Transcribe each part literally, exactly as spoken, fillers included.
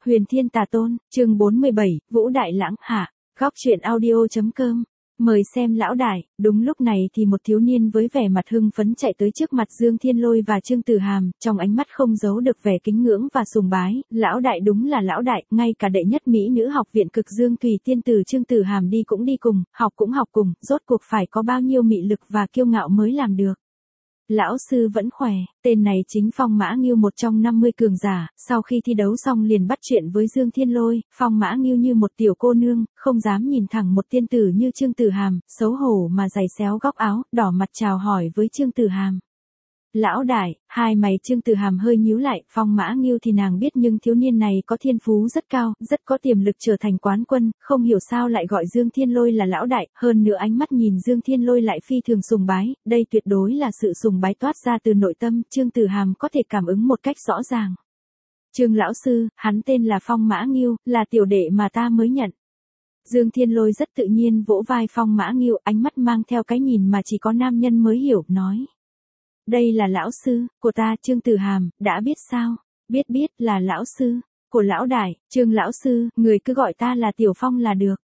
Huyền Thiên Tà Tôn, chương bốn mươi bảy, Vũ Đại Lãng, hạ, góc truyện audio.com. Mời xem lão đại. Đúng lúc này thì một thiếu niên với vẻ mặt hưng phấn chạy tới trước mặt Dương Thiên Lôi và Trương Tử Hàm, trong ánh mắt không giấu được vẻ kính ngưỡng và sùng bái. Lão đại đúng là lão đại, ngay cả đệ nhất mỹ nữ học viện Cực Dương Thủy tiên tử Trương Tử Hàm đi cũng đi cùng, học cũng học cùng, rốt cuộc phải có bao nhiêu mị lực và kiêu ngạo mới làm được. Lão sư vẫn khỏe, tên này chính Phong Mã Ngưu, một trong năm mươi cường giả, sau khi thi đấu xong liền bắt chuyện với Dương Thiên Lôi. Phong Mã Ngưu như một tiểu cô nương, không dám nhìn thẳng một tiên tử như Trương Tử Hàm, xấu hổ mà giày xéo góc áo, đỏ mặt chào hỏi với Trương Tử Hàm. Lão đại, hai mày Trương Tử Hàm hơi nhíu lại. Phong Mã Ngưu thì nàng biết, nhưng thiếu niên này có thiên phú rất cao, rất có tiềm lực trở thành quán quân, không hiểu sao lại gọi Dương Thiên Lôi là lão đại, hơn nữa ánh mắt nhìn Dương Thiên Lôi lại phi thường sùng bái, đây tuyệt đối là sự sùng bái toát ra từ nội tâm, Trương Tử Hàm có thể cảm ứng một cách rõ ràng. Trương lão sư, hắn tên là Phong Mã Ngưu, là tiểu đệ mà ta mới nhận. Dương Thiên Lôi rất tự nhiên vỗ vai Phong Mã Ngưu, ánh mắt mang theo cái nhìn mà chỉ có nam nhân mới hiểu, nói. Đây là lão sư của ta. Trương Tử Hàm, đã biết sao? Biết biết, là lão sư của lão đại. Trương lão sư, người cứ gọi ta là Tiểu Phong là được.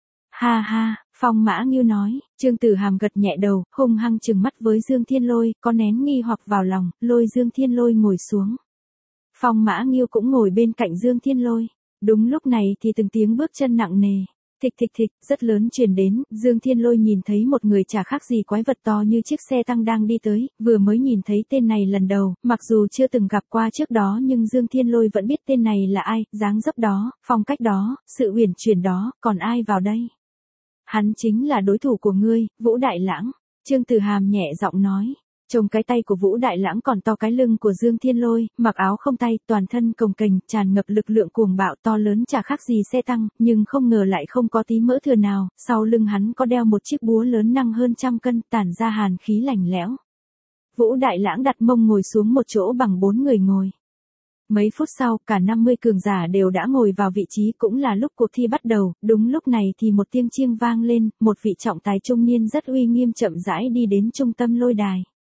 Ha ha, Phong Mã Ngưu nói. Trương Tử Hàm gật nhẹ đầu, hung hăng trừng mắt với Dương Thiên Lôi, có nén nghi hoặc vào lòng, lôi Dương Thiên Lôi ngồi xuống. Phong Mã Ngưu cũng ngồi bên cạnh Dương Thiên Lôi. Đúng lúc này thì từng tiếng bước chân nặng nề, thịch thịch thịch, rất lớn truyền đến. Dương Thiên Lôi nhìn thấy một người chả khác gì quái vật to như chiếc xe tăng đang đi tới, vừa mới nhìn thấy tên này lần đầu, mặc dù chưa từng gặp qua trước đó nhưng Dương Thiên Lôi vẫn biết tên này là ai, dáng dấp đó, phong cách đó, sự uyển chuyển đó, còn ai vào đây? Hắn chính là đối thủ của ngươi, Vũ Đại Lãng. Trương Tử Hàm nhẹ giọng nói. Trông cái tay của Vũ Đại Lãng còn to cái lưng của Dương Thiên Lôi, mặc áo không tay, toàn thân cồng kềnh, tràn ngập lực lượng cuồng bạo, to lớn chả khác gì xe tăng, nhưng không ngờ lại không có tí mỡ thừa nào, sau lưng hắn có đeo một chiếc búa lớn nặng hơn trăm cân, tản ra hàn khí lạnh lẽo. Vũ Đại Lãng đặt mông ngồi xuống một chỗ bằng bốn người ngồi. Mấy phút sau, cả năm mươi cường giả đều đã ngồi vào vị trí, cũng là lúc cuộc thi bắt đầu. Đúng lúc này thì một tiếng chiêng vang lên, một vị trọng tài trung niên rất uy nghiêm chậm rãi đi đến trung tâm lôi đài.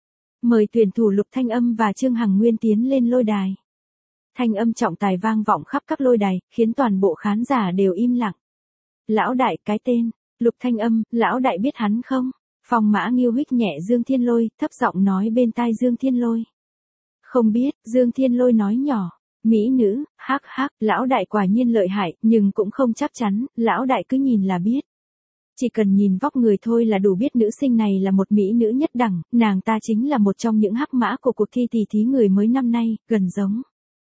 Mời tuyển thủ Lục Thanh Âm và Trương Hằng Nguyên tiến lên lôi đài. Thanh âm trọng tài vang vọng khắp các lôi đài, khiến toàn bộ khán giả đều im lặng. Lão đại, cái tên Lục Thanh Âm, lão đại biết hắn không? Phong Mã Ngưu huých nhẹ Dương Thiên Lôi, thấp giọng nói bên tai Dương Thiên Lôi. Không biết. Dương Thiên Lôi nói nhỏ. Mỹ nữ, hắc hắc, lão đại quả nhiên lợi hại, nhưng cũng không chắc chắn, lão đại cứ nhìn là biết. Chỉ cần nhìn vóc người thôi là đủ biết nữ sinh này là một mỹ nữ nhất đẳng, nàng ta chính là một trong những hắc mã của cuộc thi tỷ thí người mới năm nay, gần giống.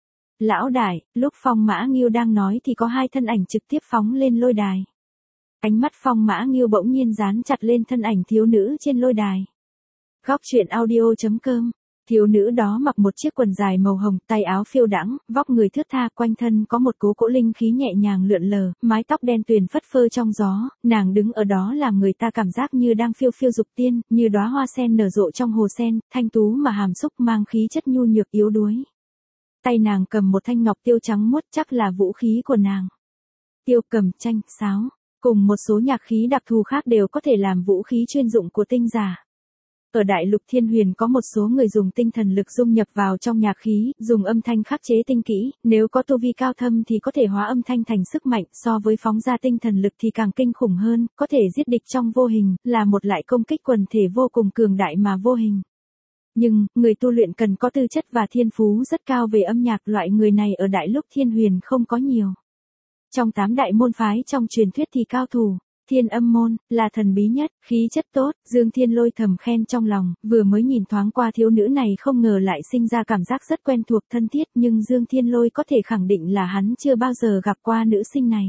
Lão đại, lúc Phong Mã Ngưu đang nói thì có hai thân ảnh trực tiếp phóng lên lôi đài. Ánh mắt Phong Mã Ngưu bỗng nhiên dán chặt lên thân ảnh thiếu nữ trên lôi đài. Góc truyện audio.com. Thiếu nữ đó mặc một chiếc quần dài màu hồng, tay áo phiêu đãng, vóc người thướt tha, quanh thân có một cố cỗ linh khí nhẹ nhàng lượn lờ, mái tóc đen tuyền phất phơ trong gió, nàng đứng ở đó làm người ta cảm giác như đang phiêu phiêu dục tiên, như đóa hoa sen nở rộ trong hồ sen, thanh tú mà hàm xúc, mang khí chất nhu nhược yếu đuối. Tay nàng cầm một thanh ngọc tiêu trắng muốt, chắc là vũ khí của nàng. Tiêu, cầm, tranh, sáo, cùng một số nhạc khí đặc thù khác đều có thể làm vũ khí chuyên dụng của tinh giả. Ở Đại Lục Thiên Huyền có một số người dùng tinh thần lực dung nhập vào trong nhạc khí, dùng âm thanh khắc chế tinh kỹ, nếu có tu vi cao thâm thì có thể hóa âm thanh thành sức mạnh, so với phóng ra tinh thần lực thì càng kinh khủng hơn, có thể giết địch trong vô hình, là một loại công kích quần thể vô cùng cường đại mà vô hình. Nhưng, người tu luyện cần có tư chất và thiên phú rất cao về âm nhạc, loại người này ở Đại Lục Thiên Huyền không có nhiều. Trong tám đại môn phái trong truyền thuyết thì cao thủ Thiên Âm môn là thần bí nhất, khí chất tốt. Dương Thiên Lôi thầm khen trong lòng, vừa mới nhìn thoáng qua thiếu nữ này không ngờ lại sinh ra cảm giác rất quen thuộc thân thiết, nhưng Dương Thiên Lôi có thể khẳng định là hắn chưa bao giờ gặp qua nữ sinh này.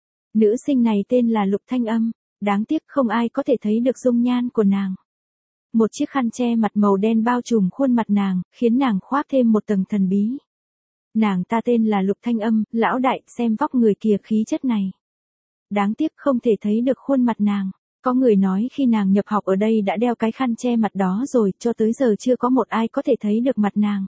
Nữ sinh này tên là Lục Thanh Âm, đáng tiếc không ai có thể thấy được dung nhan của nàng. Một chiếc khăn che mặt màu đen bao trùm khuôn mặt nàng, khiến nàng khoác thêm một tầng thần bí. Nàng ta tên là Lục Thanh Âm, lão đại, xem vóc người kìa, khí chất này. Đáng tiếc không thể thấy được khuôn mặt nàng. Có người nói khi nàng nhập học ở đây đã đeo cái khăn che mặt đó rồi, cho tới giờ chưa có một ai có thể thấy được mặt nàng.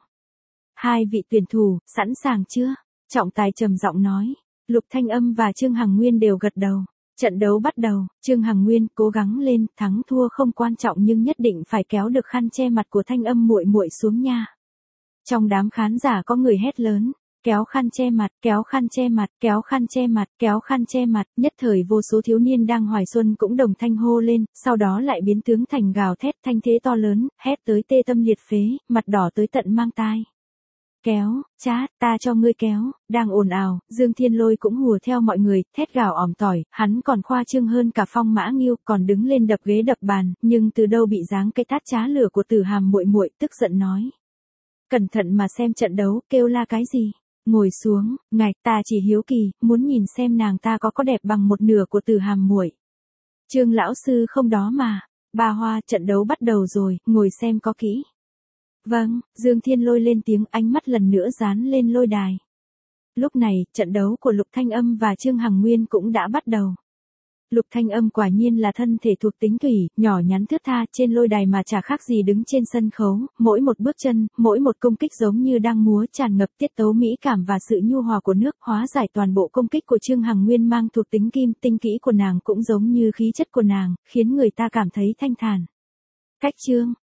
Hai vị tuyển thủ, sẵn sàng chưa? Trọng tài trầm giọng nói. Lục Thanh Âm và Trương Hằng Nguyên đều gật đầu. Trận đấu bắt đầu, Trương Hằng Nguyên cố gắng lên, thắng thua không quan trọng nhưng nhất định phải kéo được khăn che mặt của Thanh Âm muội muội xuống nha. Trong đám khán giả có người hét lớn. kéo khăn che mặt, kéo khăn che mặt, kéo khăn che mặt, kéo khăn che mặt, nhất thời vô số thiếu niên đang hoài xuân cũng đồng thanh hô lên, sau đó lại biến tướng thành gào thét thanh thế to lớn, hét tới tê tâm liệt phế, mặt đỏ tới tận mang tai. Kéo, chát, ta cho ngươi kéo, đang ồn ào, Dương Thiên Lôi cũng hùa theo mọi người, thét gào ỏm tỏi, hắn còn khoa trương hơn cả Phong Mã Nghiêu, còn đứng lên đập ghế đập bàn, nhưng từ đâu bị giáng cái tát chá lửa của Tử Hàm muội muội, tức giận nói: "Cẩn thận mà xem trận đấu, kêu la cái gì? Ngồi xuống, ngài, ta chỉ hiếu kỳ, muốn nhìn xem nàng ta có có đẹp bằng một nửa của Tử Hàm muội." Trương lão sư không đó mà. Ba Hoa, trận đấu bắt đầu rồi, ngồi xem có kỹ. Vâng, Dương Thiên Lôi lên tiếng, ánh mắt lần nữa dán lên lôi đài. Lúc này, trận đấu của Lục Thanh Âm và Trương Hằng Nguyên cũng đã bắt đầu. Lục Thanh Âm quả nhiên là thân thể thuộc tính thủy, nhỏ nhắn thướt tha, trên lôi đài mà chả khác gì đứng trên sân khấu, mỗi một bước chân, mỗi một công kích giống như đang múa tràn ngập tiết tấu mỹ cảm và sự nhu hòa của nước, hóa giải toàn bộ công kích của Trương Hằng Nguyên mang thuộc tính kim, tinh kỹ của nàng cũng giống như khí chất của nàng, khiến người ta cảm thấy thanh thản. Cách Trương